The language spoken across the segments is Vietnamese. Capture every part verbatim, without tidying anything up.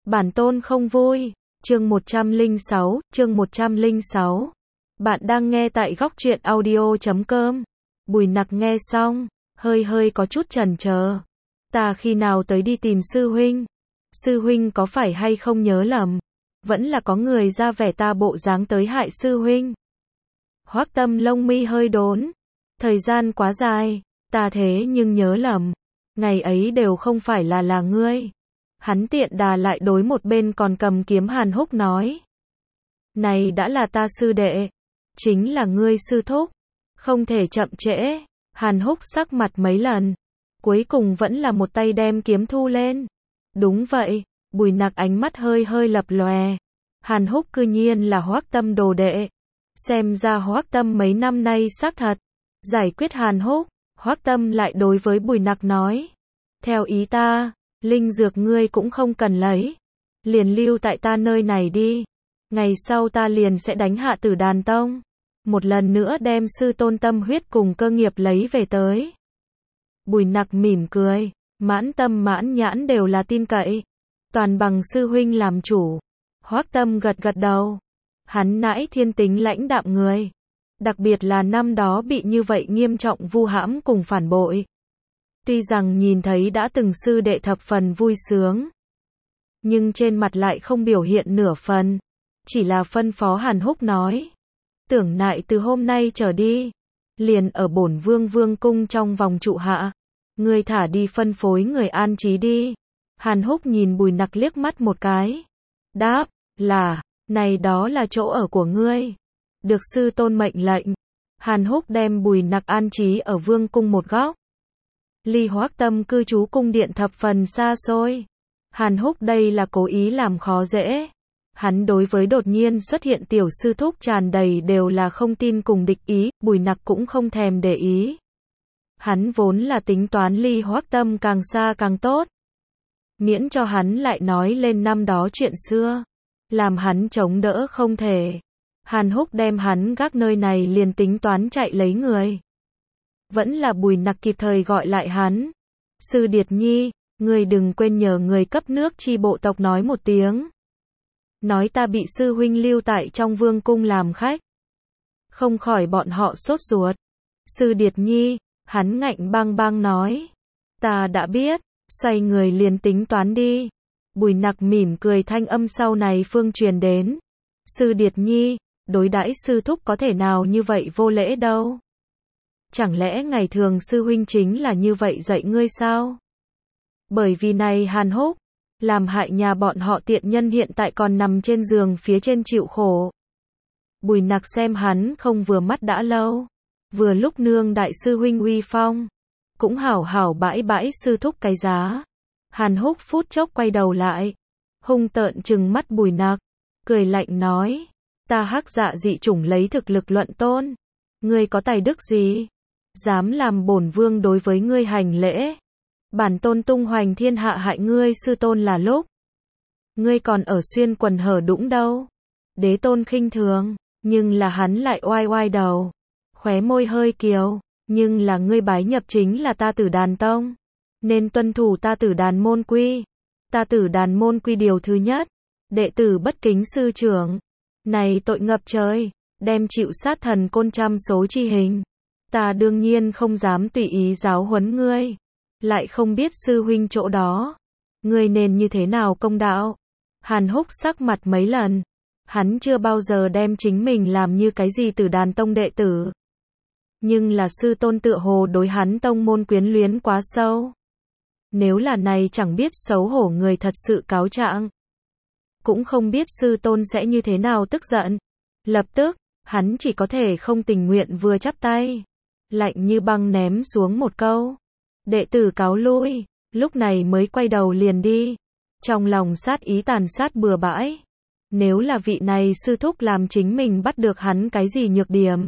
Bản tôn không vui. Chương một trăm lẻ sáu, chương một trăm lẻ sáu. Bạn đang nghe tại góc truyện audio chấm com. Bùi Nặc nghe xong, hơi hơi có chút chần chờ. Ta khi nào tới đi tìm sư huynh? Sư huynh có phải hay không nhớ lầm? Vẫn là có người ra vẻ ta bộ dáng tới hại sư huynh. Hoắc Tâm lông mi hơi đốn. Thời gian quá dài, ta thế nhưng nhớ lầm. Ngày ấy đều không phải là là ngươi. Hắn tiện đà lại đối một bên còn cầm kiếm Hàn Húc nói. Này đã là ta sư đệ. Chính là ngươi sư thúc. Không thể chậm trễ. Hàn Húc sắc mặt mấy lần. Cuối cùng vẫn là một tay đem kiếm thu lên. Đúng vậy. Bùi Nặc ánh mắt hơi hơi lập lòe. Hàn Húc cư nhiên là Hoắc Tâm đồ đệ. Xem ra Hoắc Tâm mấy năm nay xác thật. Giải quyết Hàn Húc, Hoắc Tâm lại đối với Bùi Nặc nói. Theo ý ta, linh dược ngươi cũng không cần lấy. Liền lưu tại ta nơi này đi. Ngày sau ta liền sẽ đánh hạ Tử Đàn Tông. Một lần nữa đem sư tôn tâm huyết cùng cơ nghiệp lấy về tới. Bùi Nặc mỉm cười. Mãn tâm mãn nhãn đều là tin cậy. Toàn bằng sư huynh làm chủ. Hoắc Tâm gật gật đầu. Hắn nãi thiên tính lãnh đạm người. Đặc biệt là năm đó bị như vậy nghiêm trọng vu hãm cùng phản bội. Tuy rằng nhìn thấy đã từng sư đệ thập phần vui sướng. Nhưng trên mặt lại không biểu hiện nửa phần. Chỉ là phân phó Hàn Húc nói. Tưởng nại từ hôm nay trở đi. Liền ở bổn vương vương cung trong vòng trụ hạ. Ngươi thả đi phân phối người an trí đi. Hàn Húc nhìn Bùi Nặc liếc mắt một cái. Đáp, là, này đó là chỗ ở của ngươi. Được sư tôn mệnh lệnh. Hàn Húc đem Bùi Nặc an trí ở vương cung một góc. Ly Hoắc Tâm cư trú cung điện thập phần xa xôi. Hàn Húc đây là cố ý làm khó dễ. Hắn đối với đột nhiên xuất hiện tiểu sư thúc tràn đầy đều là không tin cùng địch ý, Bùi Nặc cũng không thèm để ý. Hắn vốn là tính toán ly Hoắc Tâm càng xa càng tốt. Miễn cho hắn lại nói lên năm đó chuyện xưa. Làm hắn chống đỡ không thể. Hàn Húc đem hắn gác nơi này liền tính toán chạy lấy người. Vẫn là Bùi Nặc kịp thời gọi lại hắn. Sư Điệt Nhi, ngươi đừng quên nhờ người cấp nước chi bộ tộc nói một tiếng. Nói ta bị sư huynh lưu tại trong vương cung làm khách. Không khỏi bọn họ sốt ruột. Sư Điệt Nhi, hắn ngạnh bang bang nói. Ta đã biết, xoay người liền tính toán đi. Bùi Nặc mỉm cười thanh âm sau này phương truyền đến. Sư Điệt Nhi, đối đãi sư thúc có thể nào như vậy vô lễ đâu. Chẳng lẽ ngày thường sư huynh chính là như vậy dạy ngươi sao? Bởi vì này Hàn Húc, làm hại nhà bọn họ tiện nhân hiện tại còn nằm trên giường phía trên chịu khổ. Bùi Nặc xem hắn không vừa mắt đã lâu. Vừa lúc nương đại sư huynh uy phong. Cũng hảo hảo bãi bãi sư thúc cái giá. Hàn Húc phút chốc quay đầu lại. Hung tợn trừng mắt Bùi Nặc. Cười lạnh nói. Ta Hắc Dạ dị chủng lấy thực lực luận tôn. Ngươi có tài đức gì? Dám làm bổn vương đối với ngươi hành lễ. Bản tôn tung hoành thiên hạ hại ngươi sư tôn là lúc. Ngươi còn ở xuyên quần hở đũng đâu. Đế tôn khinh thường. Nhưng là hắn lại oai oai đầu. Khóe môi hơi kiều. Nhưng là ngươi bái nhập chính là ta Tử Đàn Tông. Nên tuân thủ ta Tử Đàn môn quy. Ta Tử Đàn môn quy điều thứ nhất. Đệ tử bất kính sư trưởng. Này tội ngập trời. Đem chịu sát thần côn trăm số chi hình. Ta đương nhiên không dám tùy ý giáo huấn ngươi. Lại không biết sư huynh chỗ đó. Ngươi nên như thế nào công đạo. Hàn Húc sắc mặt mấy lần. Hắn chưa bao giờ đem chính mình làm như cái gì Tử Đàn Tông đệ tử. Nhưng là sư tôn tựa hồ đối hắn tông môn quyến luyến quá sâu. Nếu là này chẳng biết xấu hổ người thật sự cáo trạng. Cũng không biết sư tôn sẽ như thế nào tức giận. Lập tức, hắn chỉ có thể không tình nguyện vừa chắp tay. Lạnh như băng ném xuống một câu. Đệ tử cáo lui, lúc này mới quay đầu liền đi. Trong lòng sát ý tàn sát bừa bãi. Nếu là vị này sư thúc làm chính mình bắt được hắn cái gì nhược điểm.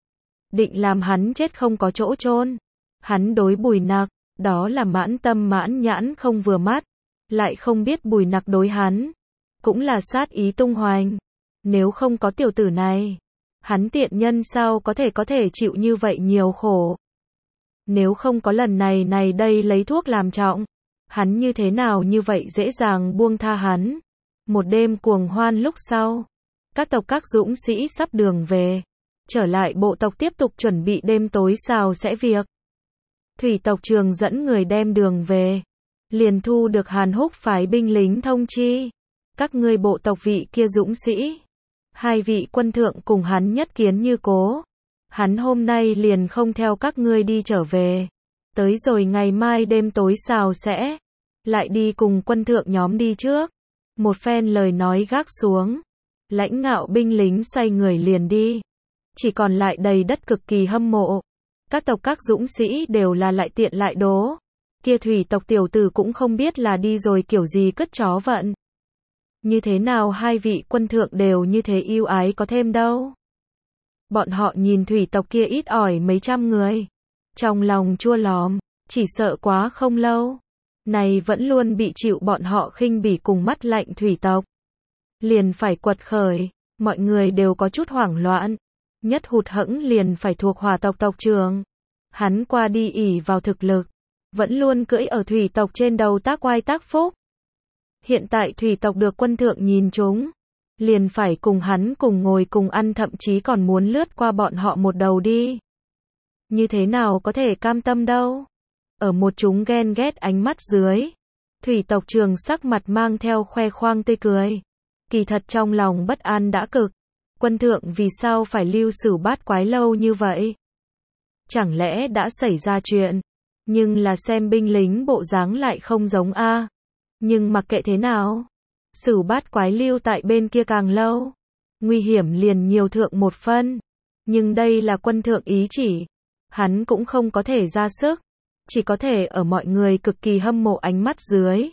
Định làm hắn chết không có chỗ chôn. Hắn đối Bùi Nặc, đó là mãn tâm mãn nhãn không vừa mắt. Lại không biết Bùi Nặc đối hắn. Cũng là sát ý tung hoành. Nếu không có tiểu tử này. Hắn tiện nhân sao có thể có thể chịu như vậy nhiều khổ. Nếu không có lần này này đây lấy thuốc làm trọng. Hắn như thế nào như vậy dễ dàng buông tha hắn. Một đêm cuồng hoan lúc sau, các tộc các dũng sĩ sắp đường về, trở lại bộ tộc tiếp tục chuẩn bị đêm tối xào sẽ việc. Thủy tộc Trường dẫn người đem đường về, liền thu được Hàn Húc phái binh lính thông chi, các ngươi bộ tộc vị kia dũng sĩ, hai vị quân thượng cùng hắn nhất kiến như cố, hắn hôm nay liền không theo các ngươi đi trở về, tới rồi ngày mai đêm tối xào sẽ, lại đi cùng quân thượng nhóm đi trước. Một phen lời nói gác xuống, lãnh ngạo binh lính xoay người liền đi, chỉ còn lại đầy đất cực kỳ hâm mộ. Các tộc các dũng sĩ đều là lại tiện lại đố, kia thủy tộc tiểu tử cũng không biết là đi rồi kiểu gì cất chó vận. Như thế nào hai vị quân thượng đều như thế yêu ái có thêm đâu. Bọn họ nhìn thủy tộc kia ít ỏi mấy trăm người, trong lòng chua lòm, chỉ sợ quá không lâu, này vẫn luôn bị chịu bọn họ khinh bỉ cùng mắt lạnh thủy tộc, liền phải quật khởi, mọi người đều có chút hoảng loạn, nhất hụt hẫng liền phải thuộc Hỏa tộc tộc trưởng. Hắn qua đi ỷ vào thực lực, vẫn luôn cưỡi ở thủy tộc trên đầu tác oai tác phúc. Hiện tại thủy tộc được quân thượng nhìn chúng, liền phải cùng hắn cùng ngồi cùng ăn, thậm chí còn muốn lướt qua bọn họ một đầu đi. Như thế nào có thể cam tâm đâu. Ở một chúng ghen ghét ánh mắt dưới, thủy tộc Trường sắc mặt mang theo khoe khoang tươi cười. Kỳ thật trong lòng bất an đã cực. Quân thượng vì sao phải lưu xử bát quái lâu như vậy? Chẳng lẽ đã xảy ra chuyện? Nhưng là xem binh lính bộ dáng lại không giống a. Nhưng mặc kệ thế nào, xử bát quái lưu tại bên kia càng lâu, nguy hiểm liền nhiều thượng một phân. Nhưng đây là quân thượng ý chỉ, hắn cũng không có thể ra sức, chỉ có thể ở mọi người cực kỳ hâm mộ ánh mắt dưới,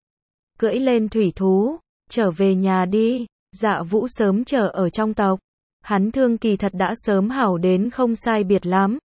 cưỡi lên thủy thú, trở về nhà đi. Dạ Vũ sớm chờ ở trong tộc, hắn thương kỳ thật đã sớm hảo đến không sai biệt lắm.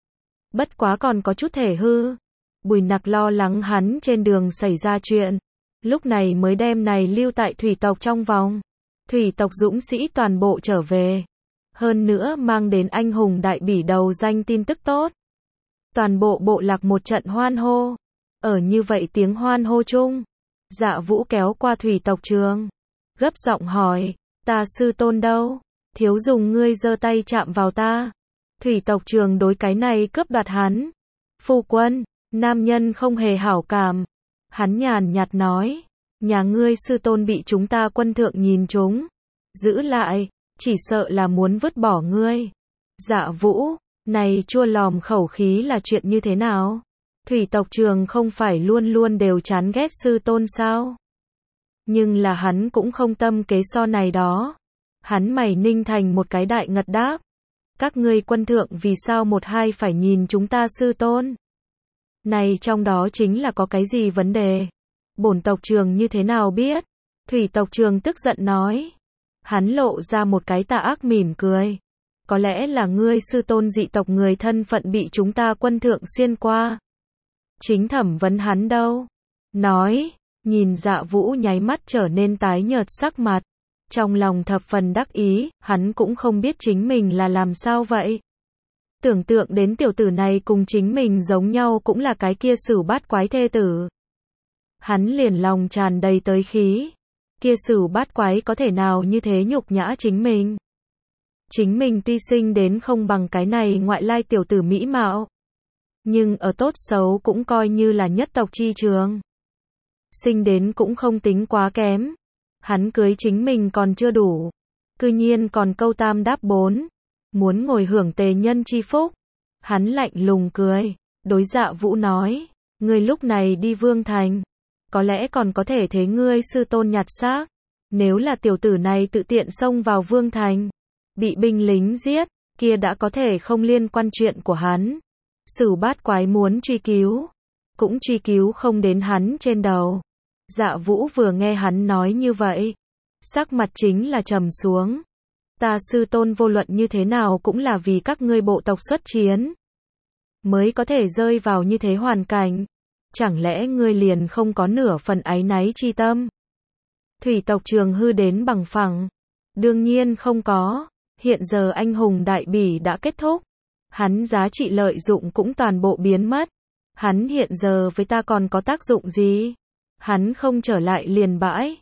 Bất quá còn có chút thể hư, Bùi Nặc lo lắng hắn trên đường xảy ra chuyện, lúc này mới đem này lưu tại thủy tộc trong vòng. Thủy tộc dũng sĩ toàn bộ trở về, hơn nữa mang đến anh hùng đại bỉ đầu danh tin tức tốt. Toàn bộ bộ lạc một trận hoan hô, ở như vậy tiếng hoan hô chung, Dạ Vũ kéo qua thủy tộc Trường, gấp giọng hỏi, ta sư tôn đâu? Thiếu dùng ngươi giơ tay chạm vào ta. Thủy tộc Trường đối cái này cướp đoạt hắn. Phu quân, nam nhân không hề hảo cảm. Hắn nhàn nhạt nói, nhà ngươi sư tôn bị chúng ta quân thượng nhìn trúng, giữ lại, chỉ sợ là muốn vứt bỏ ngươi. Dạ Vũ, này chua lòm khẩu khí là chuyện như thế nào? Thủy tộc Trường không phải luôn luôn đều chán ghét sư tôn sao? Nhưng là hắn cũng không tâm kế so này đó. Hắn mày ninh thành một cái đại ngật đáp. Các ngươi quân thượng vì sao một hai phải nhìn chúng ta sư tôn? Này trong đó chính là có cái gì vấn đề? Bổn tộc Trường như thế nào biết? Thủy tộc Trường tức giận nói. Hắn lộ ra một cái tà ác mỉm cười. Có lẽ là ngươi sư tôn dị tộc người thân phận bị chúng ta quân thượng xuyên qua. Chính thẩm vấn hắn đâu? Nói. Nhìn Dạ Vũ nháy mắt trở nên tái nhợt sắc mặt, trong lòng thập phần đắc ý, hắn cũng không biết chính mình là làm sao vậy. Tưởng tượng đến tiểu tử này cùng chính mình giống nhau cũng là cái kia Sửu bát quái thê tử. Hắn liền lòng tràn đầy tới khí. Kia Sửu bát quái có thể nào như thế nhục nhã chính mình. Chính mình tuy sinh đến không bằng cái này ngoại lai tiểu tử mỹ mạo, nhưng ở tốt xấu cũng coi như là nhất tộc chi trường. Sinh đến cũng không tính quá kém. Hắn cưới chính mình còn chưa đủ, cư nhiên còn câu tam đáp bốn, muốn ngồi hưởng tề nhân chi phúc. Hắn lạnh lùng cười, đối Dạ Vũ nói, ngươi lúc này đi Vương Thành, có lẽ còn có thể thấy ngươi sư tôn nhặt xác. Nếu là tiểu tử này tự tiện xông vào Vương Thành, bị binh lính giết, kia đã có thể không liên quan chuyện của hắn. Sửu bát quái muốn truy cứu, cũng truy cứu không đến hắn trên đầu. Dạ Vũ vừa nghe hắn nói như vậy, sắc mặt chính là trầm xuống. Ta sư tôn vô luận như thế nào cũng là vì các ngươi bộ tộc xuất chiến, mới có thể rơi vào như thế hoàn cảnh. Chẳng lẽ ngươi liền không có nửa phần áy náy chi tâm? Thủy tộc Trường hư đến bằng phẳng. Đương nhiên không có. Hiện giờ anh hùng đại bỉ đã kết thúc. Hắn giá trị lợi dụng cũng toàn bộ biến mất. Hắn hiện giờ với ta còn có tác dụng gì? Hắn không trở lại liền bãi.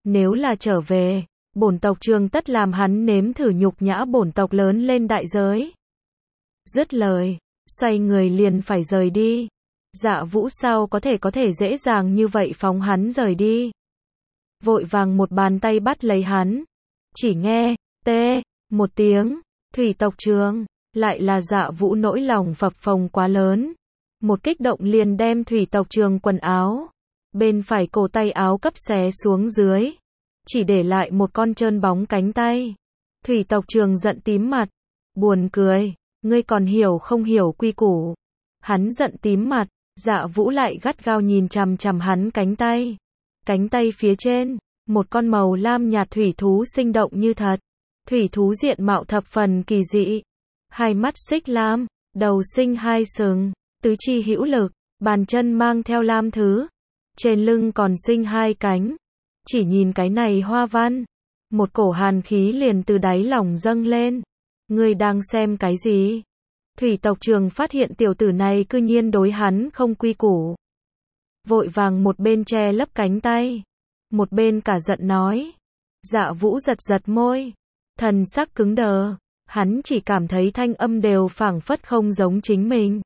Nếu là trở về, bổn tộc trường tất làm hắn nếm thử nhục nhã bổn tộc lớn lên đại giới. Dứt lời, xoay người liền phải rời đi. Dạ Vũ sao có thể có thể dễ dàng như vậy phóng hắn rời đi. Vội vàng một bàn tay bắt lấy hắn. Chỉ nghe, tê, một tiếng, thủy tộc trường, lại là Dạ Vũ nỗi lòng phập phồng quá lớn. Một kích động liền đem thủy tộc trường quần áo, bên phải cổ tay áo cấp xé xuống dưới. Chỉ để lại một con trơn bóng cánh tay. Thủy tộc trường giận tím mặt. Buồn cười, ngươi còn hiểu không hiểu quy củ. Hắn giận tím mặt, Dạ Vũ lại gắt gao nhìn chằm chằm hắn cánh tay. Cánh tay phía trên, một con màu lam nhạt thủy thú sinh động như thật. Thủy thú diện mạo thập phần kỳ dị. Hai mắt xích lam, đầu sinh hai sừng, tứ chi hữu lực, bàn chân mang theo lam thứ. Trên lưng còn sinh hai cánh. Chỉ nhìn cái này hoa văn, một cổ hàn khí liền từ đáy lòng dâng lên. Ngươi đang xem cái gì? Thủy tộc trường phát hiện tiểu tử này cư nhiên đối hắn không quy củ. Vội vàng một bên che lấp cánh tay, một bên cả giận nói. Dạ Vũ giật giật môi, thần sắc cứng đờ, hắn chỉ cảm thấy thanh âm đều phảng phất không giống chính mình.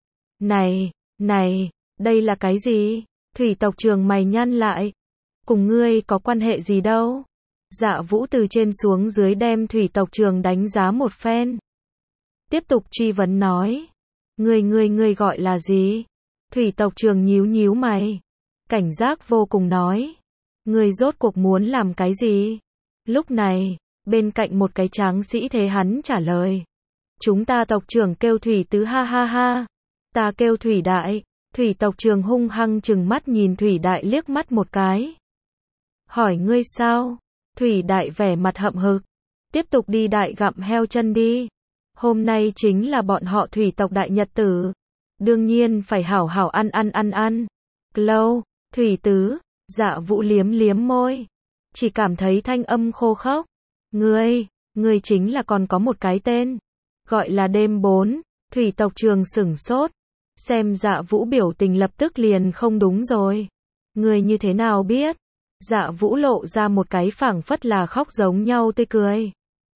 Này, này, đây là cái gì? Thủy tộc trường mày nhăn lại. Cùng ngươi có quan hệ gì đâu? Dạ Vũ từ trên xuống dưới đem thủy tộc trường đánh giá một phen. Tiếp tục truy vấn nói. Ngươi ngươi ngươi gọi là gì? Thủy tộc trường nhíu nhíu mày. Cảnh giác vô cùng nói. Ngươi rốt cuộc muốn làm cái gì? Lúc này, bên cạnh một cái tráng sĩ thế hắn trả lời. Chúng ta tộc trưởng kêu Thủy Tứ ha ha ha. Ta kêu Thủy Đại. Thủy tộc trường hung hăng trừng mắt nhìn Thủy Đại liếc mắt một cái. Hỏi ngươi sao? Thủy Đại vẻ mặt hậm hực. Tiếp tục đi đại gặm heo chân đi. Hôm nay chính là bọn họ thủy tộc đại nhật tử. Đương nhiên phải hảo hảo ăn ăn ăn ăn. Lâu, Thủy Tứ, Dạ Vũ liếm liếm môi. Chỉ cảm thấy thanh âm khô khốc. Ngươi, ngươi chính là còn có một cái tên. Gọi là đêm bốn. Thủy tộc trường sửng sốt. Xem Dạ Vũ biểu tình lập tức liền không đúng rồi. Ngươi như thế nào biết? Dạ Vũ lộ ra một cái phảng phất là khóc giống nhau tươi cười.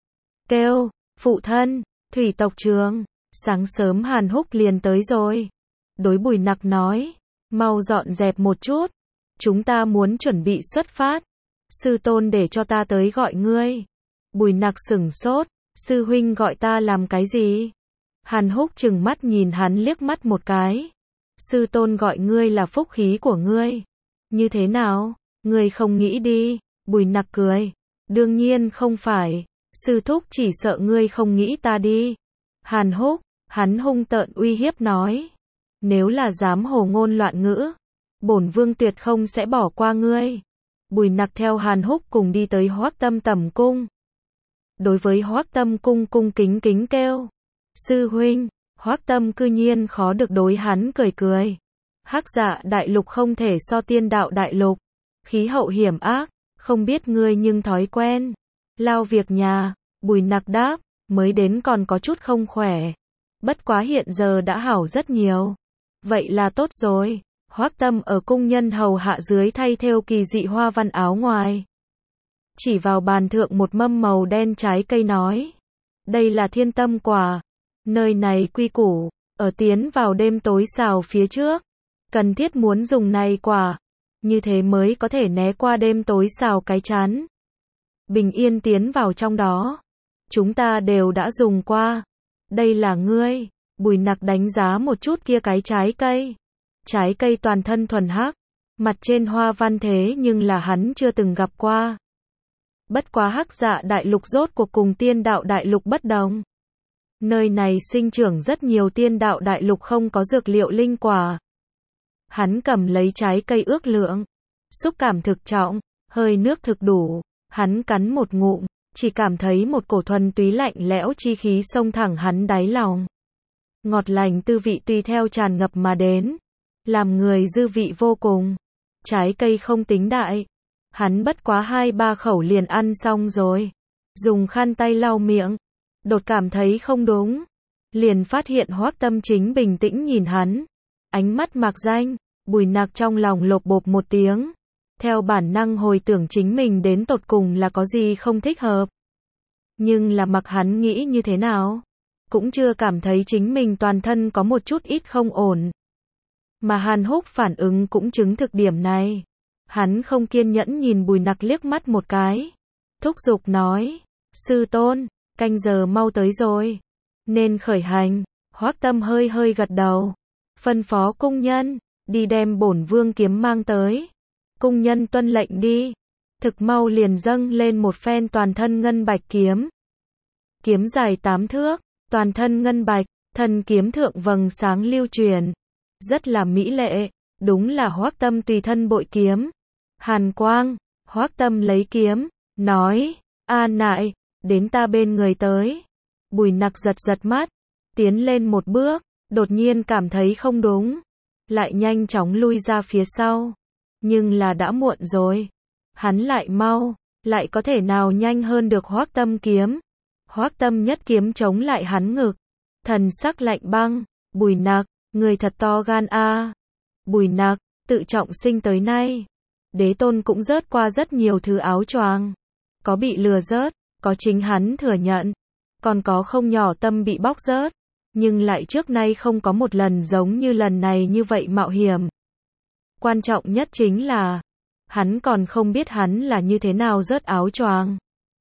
Kêu, phụ thân, thủy tộc trường, sáng sớm Hàn Húc liền tới rồi. Đối Bùi Nặc nói, mau dọn dẹp một chút, chúng ta muốn chuẩn bị xuất phát. Sư tôn để cho ta tới gọi ngươi. Bùi Nặc sửng sốt, sư huynh gọi ta làm cái gì? Hàn Húc trừng mắt nhìn hắn liếc mắt một cái. Sư tôn gọi ngươi là phúc khí của ngươi. Như thế nào? Ngươi không nghĩ đi, Bùi Nặc cười. Đương nhiên không phải, sư thúc chỉ sợ ngươi không nghĩ ta đi. Hàn Húc, hắn hung tợn uy hiếp nói. Nếu là dám hồ ngôn loạn ngữ, bổn vương tuyệt không sẽ bỏ qua ngươi. Bùi Nặc theo Hàn Húc cùng đi tới Hoắc Tâm tẩm cung. Đối với Hoắc Tâm cung cung kính kính kêu. Sư huynh, Hoắc Tâm cư nhiên khó được đối hắn cười cười. Hắc Dạ đại lục không thể so tiên đạo đại lục. Khí hậu hiểm ác, không biết ngươi nhưng thói quen. Lao việc nhà, Bùi Nặc đáp, mới đến còn có chút không khỏe. Bất quá hiện giờ đã hảo rất nhiều. Vậy là tốt rồi. Hoắc Tâm ở cung nhân hầu hạ dưới thay thêu kỳ dị hoa văn áo ngoài. Chỉ vào bàn thượng một mâm màu đen trái cây nói. Đây là thiên tâm quả. Nơi này quy củ, ở tiến vào đêm tối xào phía trước. Cần thiết muốn dùng này quả. Như thế mới có thể né qua đêm tối xào cái chán. Bình yên tiến vào trong đó. Chúng ta đều đã dùng qua. Đây là ngươi. Bùi Nặc đánh giá một chút kia cái trái cây. Trái cây toàn thân thuần hắc. Mặt trên hoa văn thế nhưng là hắn chưa từng gặp qua. Bất quá Hắc Dạ đại lục rốt cuộc cùng tiên đạo đại lục bất đồng. Nơi này sinh trưởng rất nhiều tiên đạo đại lục không có dược liệu linh quả. Hắn cầm lấy trái cây ước lượng. Xúc cảm thực trọng, hơi nước thực đủ. Hắn cắn một ngụm, chỉ cảm thấy một cổ thuần túy lạnh lẽo chi khí xông thẳng hắn đáy lòng. Ngọt lành tư vị tùy theo tràn ngập mà đến. Làm người dư vị vô cùng. Trái cây không tính đại. Hắn bất quá hai ba khẩu liền ăn xong rồi. Dùng khăn tay lau miệng. Đột cảm thấy không đúng. Liền phát hiện Hoắc Tâm chính bình tĩnh nhìn hắn. Ánh mắt mạc danh. Bùi Nặc trong lòng lột bột một tiếng. theo bản năng hồi tưởng chính mình đến tột cùng là có gì không thích hợp. Nhưng là mặc hắn nghĩ như thế nào, cũng chưa cảm thấy chính mình toàn thân có một chút ít không ổn. Mà Hàn Húc phản ứng cũng chứng thực điểm này. Hắn không kiên nhẫn nhìn Bùi Nặc liếc mắt một cái. Thúc giục nói, sư tôn, canh giờ mau tới rồi. Nên khởi hành. Hoắc Tâm hơi hơi gật đầu. Phân phó cung nhân, đi đem bổn vương kiếm mang tới. Cung nhân tuân lệnh đi. Thực mau liền dâng lên một phen toàn thân ngân bạch kiếm. Kiếm dài tám thước, toàn thân ngân bạch, thân kiếm thượng vầng sáng lưu truyền. Rất là mỹ lệ, đúng là Hoắc Tâm tùy thân bội kiếm. Hàn quang, Hoắc Tâm lấy kiếm, nói, a nại, đến ta bên người tới. Bùi Nặc giật giật mắt, tiến lên một bước, đột nhiên cảm thấy không đúng. Lại nhanh chóng lui ra phía sau. Nhưng là đã muộn rồi. Hắn lại mau, lại có thể nào nhanh hơn được Hoắc Tâm kiếm. Hoắc Tâm nhất kiếm chống lại hắn ngực. Thần sắc lạnh băng, Bùi Nặc, người thật to gan a. À. Bùi Nặc, tự trọng sinh tới nay. Đế tôn cũng rớt qua rất nhiều thứ áo choàng. Có bị lừa rớt, có chính hắn thừa nhận. Còn có không nhỏ tâm bị bóc rớt. Nhưng lại trước nay không có một lần giống như lần này như vậy mạo hiểm. Quan trọng nhất chính là, hắn còn không biết hắn là như thế nào rớt áo choàng.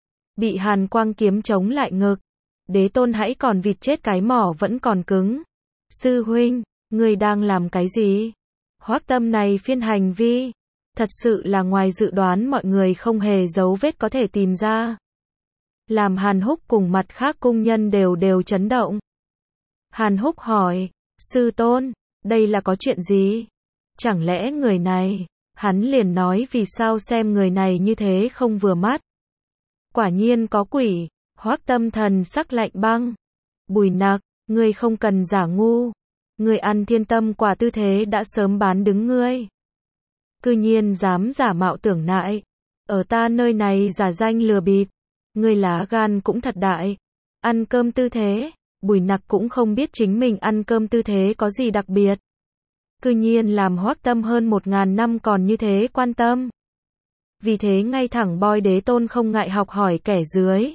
Bị Hàn quang kiếm chống lại ngực. Đế tôn hãy còn vịt chết cái mỏ vẫn còn cứng. Sư huynh, người đang làm cái gì? Hoắc Tâm này phiên hành vi, thật sự là ngoài dự đoán mọi người không hề dấu vết có thể tìm ra. Làm Hàn Húc cùng mặt khác cung nhân đều đều chấn động. Hàn Húc hỏi, sư tôn, đây là có chuyện gì? Chẳng lẽ người này, hắn liền nói vì sao xem người này như thế không vừa mắt. Quả nhiên có quỷ. Hoắc Tâm thần sắc lạnh băng. Bùi Nặc, ngươi không cần giả ngu. Ngươi ăn thiên tâm quả tư thế đã sớm bán đứng ngươi. Cư nhiên dám giả mạo tưởng nại. Ở ta nơi này giả danh lừa bịp. Ngươi lá gan cũng thật đại. Ăn cơm tư thế. Bùi Nặc cũng không biết chính mình ăn cơm tư thế có gì đặc biệt. Cư nhiên làm Hoắc Tâm hơn một ngàn năm còn như thế quan tâm. Vì thế ngay thẳng boi đế tôn không ngại học hỏi kẻ dưới.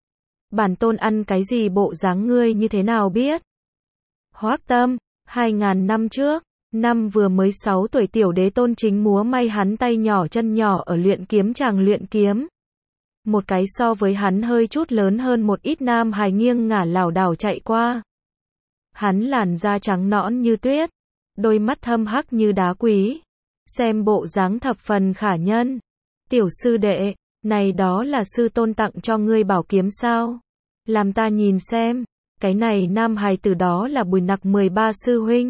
Bản tôn ăn cái gì bộ dáng ngươi như thế nào biết? Hoắc Tâm, hai ngàn năm trước, năm vừa mới sáu tuổi tiểu đế tôn chính múa may hắn tay nhỏ chân nhỏ ở luyện kiếm tràng luyện kiếm. Một cái so với hắn hơi chút lớn hơn một ít nam hài nghiêng ngả lảo đảo chạy qua. Hắn làn da trắng nõn như tuyết, đôi mắt thâm hắc như đá quý, xem bộ dáng thập phần khả nhân. Tiểu sư đệ, này đó là sư tôn tặng cho ngươi bảo kiếm sao? Làm ta nhìn xem, cái này nam hài tử đó là Bùi Nặc mười ba sư huynh.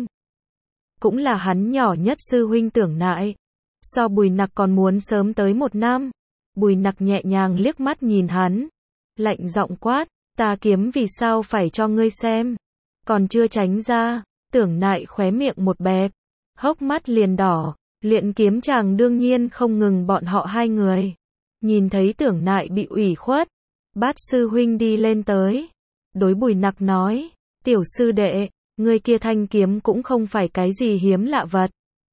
Cũng là hắn nhỏ nhất sư huynh tưởng nại. So Bùi Nặc còn muốn sớm tới một năm. Bùi Nặc nhẹ nhàng liếc mắt nhìn hắn. Lạnh giọng quát, ta kiếm vì sao phải cho ngươi xem. Còn chưa tránh ra, tưởng nại khóe miệng một bẹp. Hốc mắt liền đỏ, luyện kiếm chàng đương nhiên không ngừng bọn họ hai người. Nhìn thấy tưởng nại bị ủy khuất. Bát sư huynh đi lên tới. Đối Bùi Nặc nói, tiểu sư đệ, người kia thanh kiếm cũng không phải cái gì hiếm lạ vật.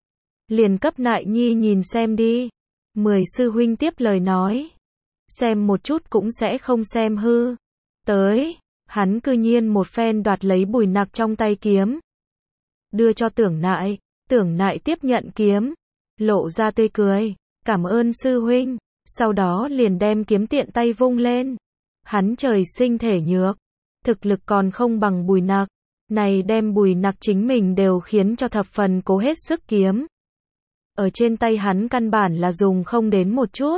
Liền cấp nại nhi nhìn xem đi. Mười sư huynh tiếp lời nói. Xem một chút cũng sẽ không xem hư. Tới, hắn cư nhiên một phen đoạt lấy Bùi Nặc trong tay kiếm. Đưa cho tưởng nại, tưởng nại tiếp nhận kiếm. Lộ ra tươi cười, cảm ơn sư huynh. Sau đó liền đem kiếm tiện tay vung lên. Hắn trời sinh thể nhược, thực lực còn không bằng Bùi Nặc. Này đem Bùi Nặc chính mình đều khiến cho thập phần cố hết sức kiếm. Ở trên tay hắn căn bản là dùng không đến một chút.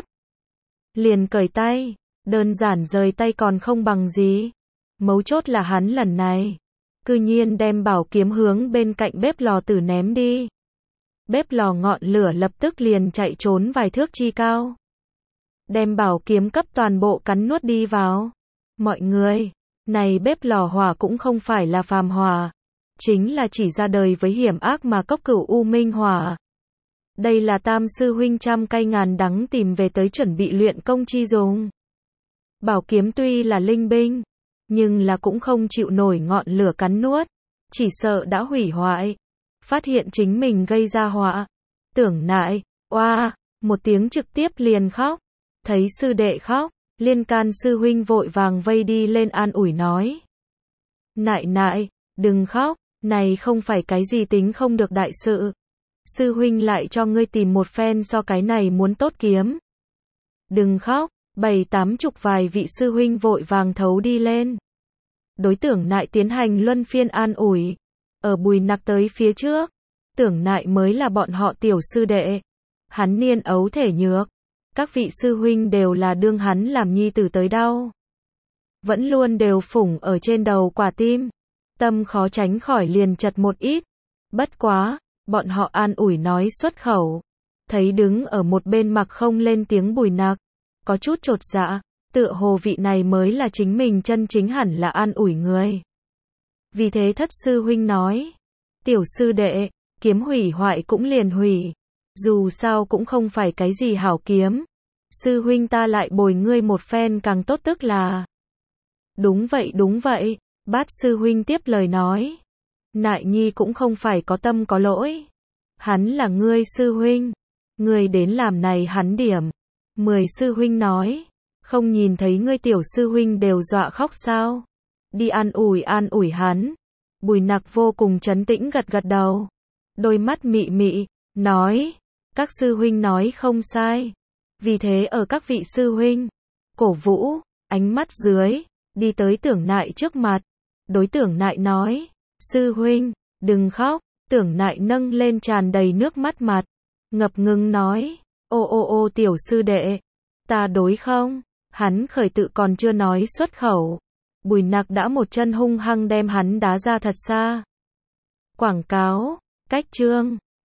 Liền cởi tay, đơn giản rời tay còn không bằng gì. Mấu chốt là hắn lần này, cư nhiên đem bảo kiếm hướng bên cạnh bếp lò tử ném đi. Bếp lò ngọn lửa lập tức liền chạy trốn vài thước chi cao. Đem bảo kiếm cấp toàn bộ cắn nuốt đi vào. Mọi người, này bếp lò hỏa cũng không phải là phàm hỏa. Chính là chỉ ra đời với hiểm ác mà cốc cửu u minh hỏa. Đây là tam sư huynh trăm cay ngàn đắng tìm về tới chuẩn bị luyện công chi dùng. Bảo kiếm tuy là linh binh, nhưng là cũng không chịu nổi ngọn lửa cắn nuốt. Chỉ sợ đã hủy hoại. Phát hiện chính mình gây ra họa. Tưởng nại, oa, một tiếng trực tiếp liền khóc. Thấy sư đệ khóc, Liên Can sư huynh vội vàng vây đi lên an ủi nói. Nại nại, đừng khóc, này không phải cái gì tính không được đại sự. Sư huynh lại cho ngươi tìm một phen so cái này muốn tốt kiếm. Đừng khóc, bảy tám chục vài vị sư huynh vội vàng thấu đi lên. Đối tưởng nại tiến hành luân phiên an ủi. Ở Bùi Nặc tới phía trước, tưởng nại mới là bọn họ tiểu sư đệ. Hắn niên ấu thể nhược. Các vị sư huynh đều là đương hắn làm nhi tử tới đau. Vẫn luôn đều phủng ở trên đầu quả tim. Tâm khó tránh khỏi liền chật một ít. Bất quá, bọn họ an ủi nói xuất khẩu. Thấy đứng ở một bên mặc không lên tiếng Bùi Nặc. Có chút chột dạ, tựa hồ vị này mới là chính mình chân chính hẳn là an ủi người. Vì thế thất sư huynh nói. Tiểu sư đệ, kiếm hủy hoại cũng liền hủy. Dù sao cũng không phải cái gì hảo kiếm. Sư huynh ta lại bồi ngươi một phen càng tốt tức là. Đúng vậy đúng vậy, Bát sư huynh tiếp lời nói. Nại nhi cũng không phải có tâm có lỗi. Hắn là ngươi sư huynh. Ngươi đến làm này hắn điểm. Mười sư huynh nói. Không nhìn thấy ngươi tiểu sư huynh đều dọa khóc sao. Đi an ủi an ủi hắn. Bùi Nặc vô cùng trấn tĩnh gật gật đầu. Đôi mắt mị mị, nói. Các sư huynh nói không sai. Vì thế ở các vị sư huynh, cổ vũ, ánh mắt dưới, đi tới tưởng nại trước mặt. Đối tưởng nại nói. Sư huynh, đừng khóc. Tưởng nại nâng lên tràn đầy nước mắt mặt. Ngập ngừng nói. Ô ô ô tiểu sư đệ. Ta đối không? Hắn khởi tự còn chưa nói xuất khẩu. Bùi Nặc đã một chân hung hăng đem hắn đá ra thật xa. Quảng cáo, cách chương.